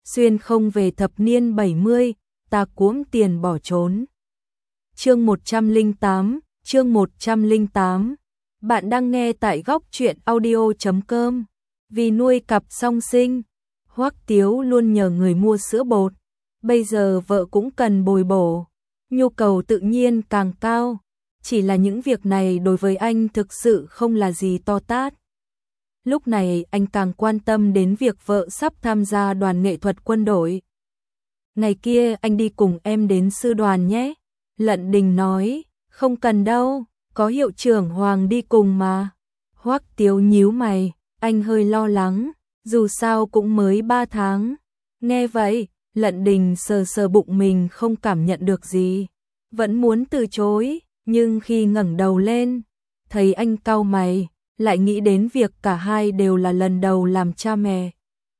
xuyên không về thập niên 70, ta cuỗm tiền bỏ trốn. Chương 108, chương 108. Bạn đang nghe tại góc truyện audio.com. Vì nuôi cặp song sinh, Hoắc Tiếu luôn nhờ người mua sữa bột. Bây giờ vợ cũng cần bồi bổ, nhu cầu tự nhiên càng cao. Chỉ là những việc này đối với anh thực sự không là gì to tát. Lúc này anh càng quan tâm đến việc vợ sắp tham gia đoàn nghệ thuật quân đội. Ngày kia anh đi cùng em đến sư đoàn nhé. Lận Đình nói, không cần đâu, có hiệu trưởng Hoàng đi cùng mà. Hoắc Tiếu nhíu mày, anh hơi lo lắng, dù sao cũng mới 3 tháng. Nghe vậy, Lận Đình sờ sờ bụng mình không cảm nhận được gì. Vẫn muốn từ chối, nhưng khi ngẩng đầu lên, thấy anh cau mày, lại nghĩ đến việc cả hai đều là lần đầu làm cha mẹ.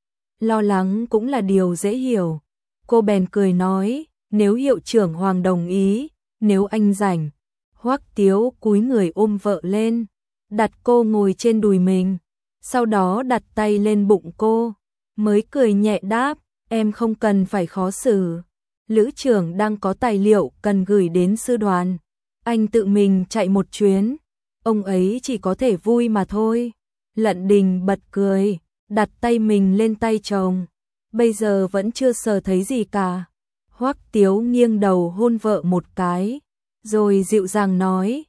Lo lắng cũng là điều dễ hiểu. Cô bèn cười nói, nếu hiệu trưởng Hoàng đồng ý, nếu anh rảnh. Hoắc Tiếu cúi người ôm vợ lên, đặt cô ngồi trên đùi mình, sau đó đặt tay lên bụng cô, mới cười nhẹ đáp, em không cần phải khó xử. Lữ trưởng đang có tài liệu cần gửi đến sư đoàn, anh tự mình chạy một chuyến, ông ấy chỉ có thể vui mà thôi. Lận Đình bật cười, đặt tay mình lên tay chồng, bây giờ vẫn chưa sờ thấy gì cả. Hoắc Tiếu nghiêng đầu hôn vợ một cái, rồi dịu dàng nói,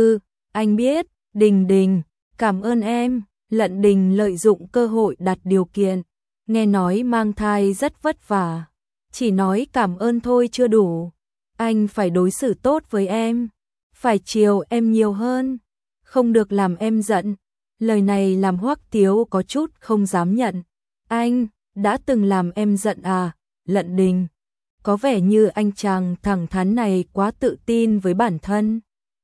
anh biết, Đình Đình, cảm ơn em. Lận Đình lợi dụng cơ hội đặt điều kiện, nghe nói mang thai rất vất vả, chỉ nói cảm ơn thôi chưa đủ, anh phải đối xử tốt với em, phải chiều em nhiều hơn, không được làm em giận. Lời này làm Hoắc Tiếu có chút không dám nhận. Anh đã từng làm em giận à? Lận Đình, có vẻ như anh chàng thẳng thắn này quá tự tin với bản thân.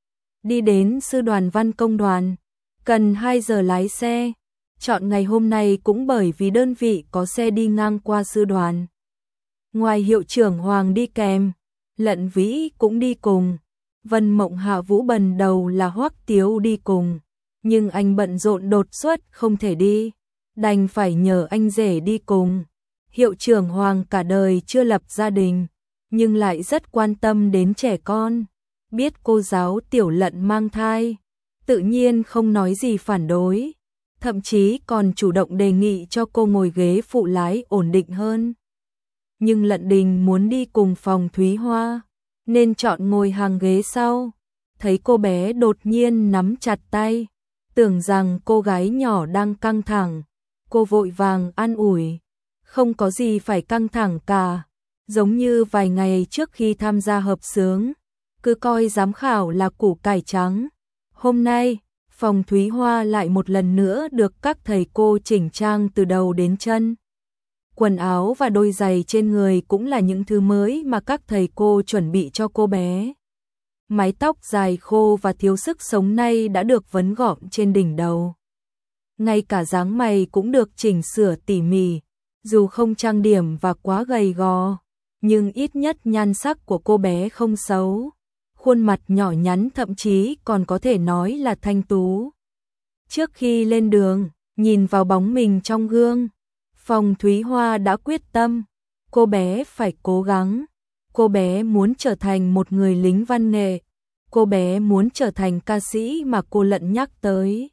Đi đến sư đoàn văn công đoàn, cần 2 giờ lái xe. Chọn ngày hôm nay cũng bởi vì đơn vị có xe đi ngang qua sư đoàn. Ngoài hiệu trưởng Hoàng đi kèm, Lận Vĩ cũng đi cùng. Vân Mộng Hạ Vũ bần đầu là Hoắc Tiếu đi cùng, nhưng anh bận rộn đột xuất không thể đi, đành phải nhờ anh rể đi cùng. Hiệu trưởng Hoàng cả đời chưa lập gia đình, nhưng lại rất quan tâm đến trẻ con. Biết cô giáo Tiểu Lận mang thai, tự nhiên không nói gì phản đối, thậm chí còn chủ động đề nghị cho cô ngồi ghế phụ lái ổn định hơn. Nhưng Lận Đình muốn đi cùng Phòng Thúy Hoa, nên chọn ngồi hàng ghế sau. Thấy cô bé đột nhiên nắm chặt tay, tưởng rằng cô gái nhỏ đang căng thẳng, cô vội vàng an ủi, không có gì phải căng thẳng cả, giống như vài ngày trước khi tham gia hợp xướng, cứ coi giám khảo là củ cải trắng. Hôm nay, Phòng Thúy Hoa lại một lần nữa được các thầy cô chỉnh trang từ đầu đến chân. Quần áo và đôi giày trên người cũng là những thứ mới mà các thầy cô chuẩn bị cho cô bé. Mái tóc dài khô và thiếu sức sống nay đã được vấn gọn trên đỉnh đầu. Ngay cả dáng mày cũng được chỉnh sửa tỉ mỉ, dù không trang điểm và quá gầy gò, nhưng ít nhất nhan sắc của cô bé không xấu. Khuôn mặt nhỏ nhắn thậm chí còn có thể nói là thanh tú. Trước khi lên đường, nhìn vào bóng mình trong gương, Phòng Thúy Hoa đã quyết tâm, cô bé phải cố gắng. Cô bé muốn trở thành một người lính văn nghệ, cô bé muốn trở thành ca sĩ mà cô Lận nhắc tới.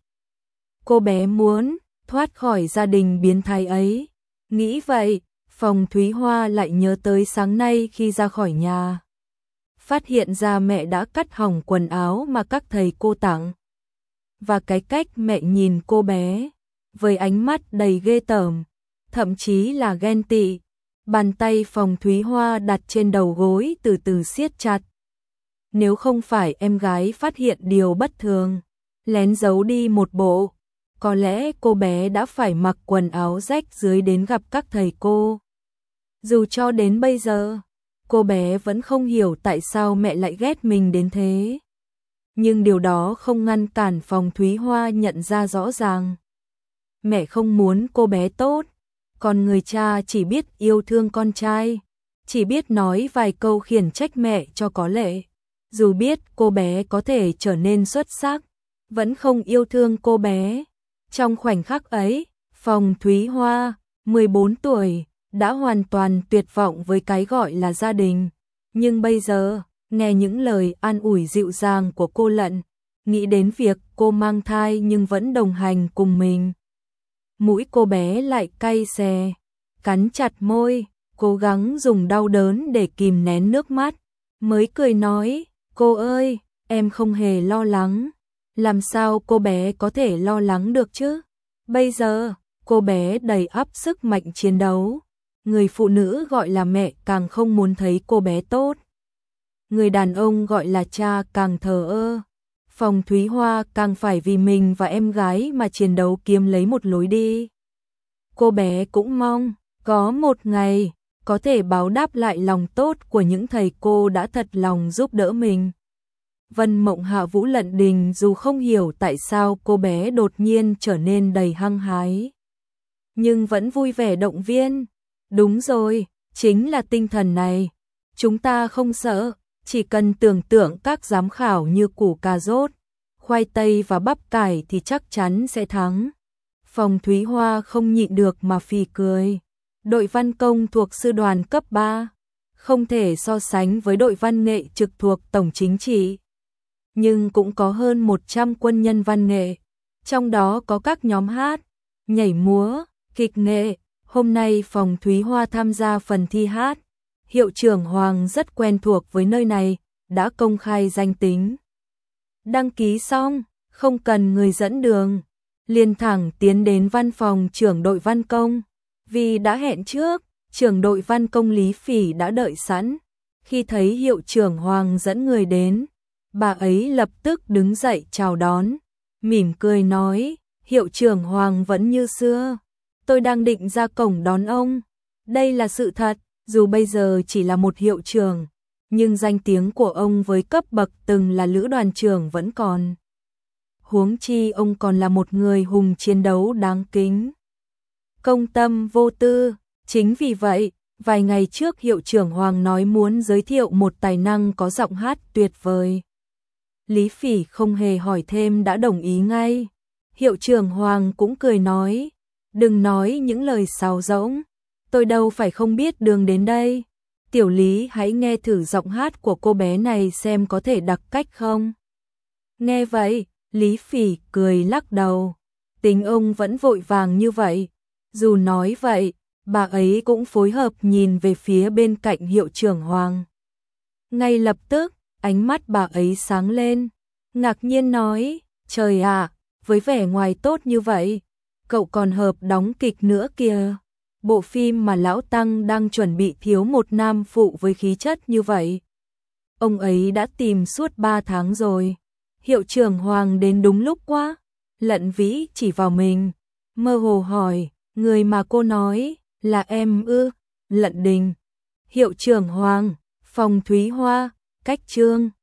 Cô bé muốn thoát khỏi gia đình biến thái ấy. Nghĩ vậy, Phòng Thúy Hoa lại nhớ tới sáng nay khi ra khỏi nhà, phát hiện ra mẹ đã cắt hỏng quần áo mà các thầy cô tặng. Và cái cách mẹ nhìn cô bé, với ánh mắt đầy ghê tởm, thậm chí là ghen tị. Bàn tay Phòng Thúy Hoa đặt trên đầu gối từ từ siết chặt. Nếu không phải em gái phát hiện điều bất thường, lén giấu đi một bộ, có lẽ cô bé đã phải mặc quần áo rách dưới đến gặp các thầy cô. Dù cho đến bây giờ, cô bé vẫn không hiểu tại sao mẹ lại ghét mình đến thế. Nhưng điều đó không ngăn cản Phòng Thúy Hoa nhận ra rõ ràng. Mẹ không muốn cô bé tốt, còn người cha chỉ biết yêu thương con trai, chỉ biết nói vài câu khiển trách mẹ cho có lệ. Dù biết cô bé có thể trở nên xuất sắc, vẫn không yêu thương cô bé. Trong khoảnh khắc ấy, Phòng Thúy Hoa, 14 tuổi, đã hoàn toàn tuyệt vọng với cái gọi là gia đình. Nhưng bây giờ, nghe những lời an ủi dịu dàng của cô Lận, nghĩ đến việc cô mang thai nhưng vẫn đồng hành cùng mình. Mũi cô bé lại cay xè, cắn chặt môi, cố gắng dùng đau đớn để kìm nén nước mắt, mới cười nói, cô ơi, em không hề lo lắng. Làm sao cô bé có thể lo lắng được chứ? Bây giờ, cô bé đầy ắp sức mạnh chiến đấu. Người phụ nữ gọi là mẹ càng không muốn thấy cô bé tốt. Người đàn ông gọi là cha càng thờ ơ. Phong Thúy Hoa càng phải vì mình và em gái mà chiến đấu kiếm lấy một lối đi. Cô bé cũng mong có một ngày có thể báo đáp lại lòng tốt của những thầy cô đã thật lòng giúp đỡ mình. Vân Mộng Hạ Vũ Lận Đình dù không hiểu tại sao cô bé đột nhiên trở nên đầy hăng hái, nhưng vẫn vui vẻ động viên. Đúng rồi, chính là tinh thần này. Chúng ta không sợ, chỉ cần tưởng tượng các giám khảo như củ cà rốt, khoai tây và bắp cải thì chắc chắn sẽ thắng. Phong Thúy Hoa không nhịn được mà phì cười. Đội văn công thuộc sư đoàn cấp 3, không thể so sánh với đội văn nghệ trực thuộc Tổng Chính trị. Nhưng cũng có hơn 100 quân nhân văn nghệ, trong đó có các nhóm hát, nhảy múa, kịch nghệ. Hôm nay Phong Thúy Hoa tham gia phần thi hát. Hiệu trưởng Hoàng rất quen thuộc với nơi này, đã công khai danh tính. Đăng ký xong, không cần người dẫn đường, liền thẳng tiến đến văn phòng trưởng đội văn công. Vì đã hẹn trước, trưởng đội văn công Lý Phỉ đã đợi sẵn. Khi thấy hiệu trưởng Hoàng dẫn người đến, bà ấy lập tức đứng dậy chào đón, mỉm cười nói, hiệu trưởng Hoàng vẫn như xưa. Tôi đang định ra cổng đón ông. Đây là sự thật, dù bây giờ chỉ là một hiệu trưởng, nhưng danh tiếng của ông với cấp bậc từng là lữ đoàn trưởng vẫn còn. Huống chi ông còn là một người hùng chiến đấu đáng kính. Công tâm vô tư, chính vì vậy, vài ngày trước hiệu trưởng Hoàng nói muốn giới thiệu một tài năng có giọng hát tuyệt vời. Lý Phỉ không hề hỏi thêm đã đồng ý ngay. Hiệu trưởng Hoàng cũng cười nói, đừng nói những lời sáo rỗng, tôi đâu phải không biết đường đến đây. Tiểu Lý hãy nghe thử giọng hát của cô bé này xem có thể đặc cách không. Nghe vậy, Lý Phỉ cười lắc đầu, tính ông vẫn vội vàng như vậy. Dù nói vậy, bà ấy cũng phối hợp nhìn về phía bên cạnh hiệu trưởng Hoàng. Ngay lập tức, ánh mắt bà ấy sáng lên, ngạc nhiên nói, trời ạ, với vẻ ngoài tốt như vậy, cậu còn hợp đóng kịch nữa kìa. Bộ phim mà Lão Tăng đang chuẩn bị thiếu một nam phụ với khí chất như vậy. Ông ấy đã tìm suốt 3 tháng rồi. Hiệu trưởng Hoàng đến đúng lúc quá. Lận Vĩ chỉ vào mình, mơ hồ hỏi, người mà cô nói là em ư? Lận Đình. Hiệu trưởng Hoàng, Phong Thúy Hoa, cách chương.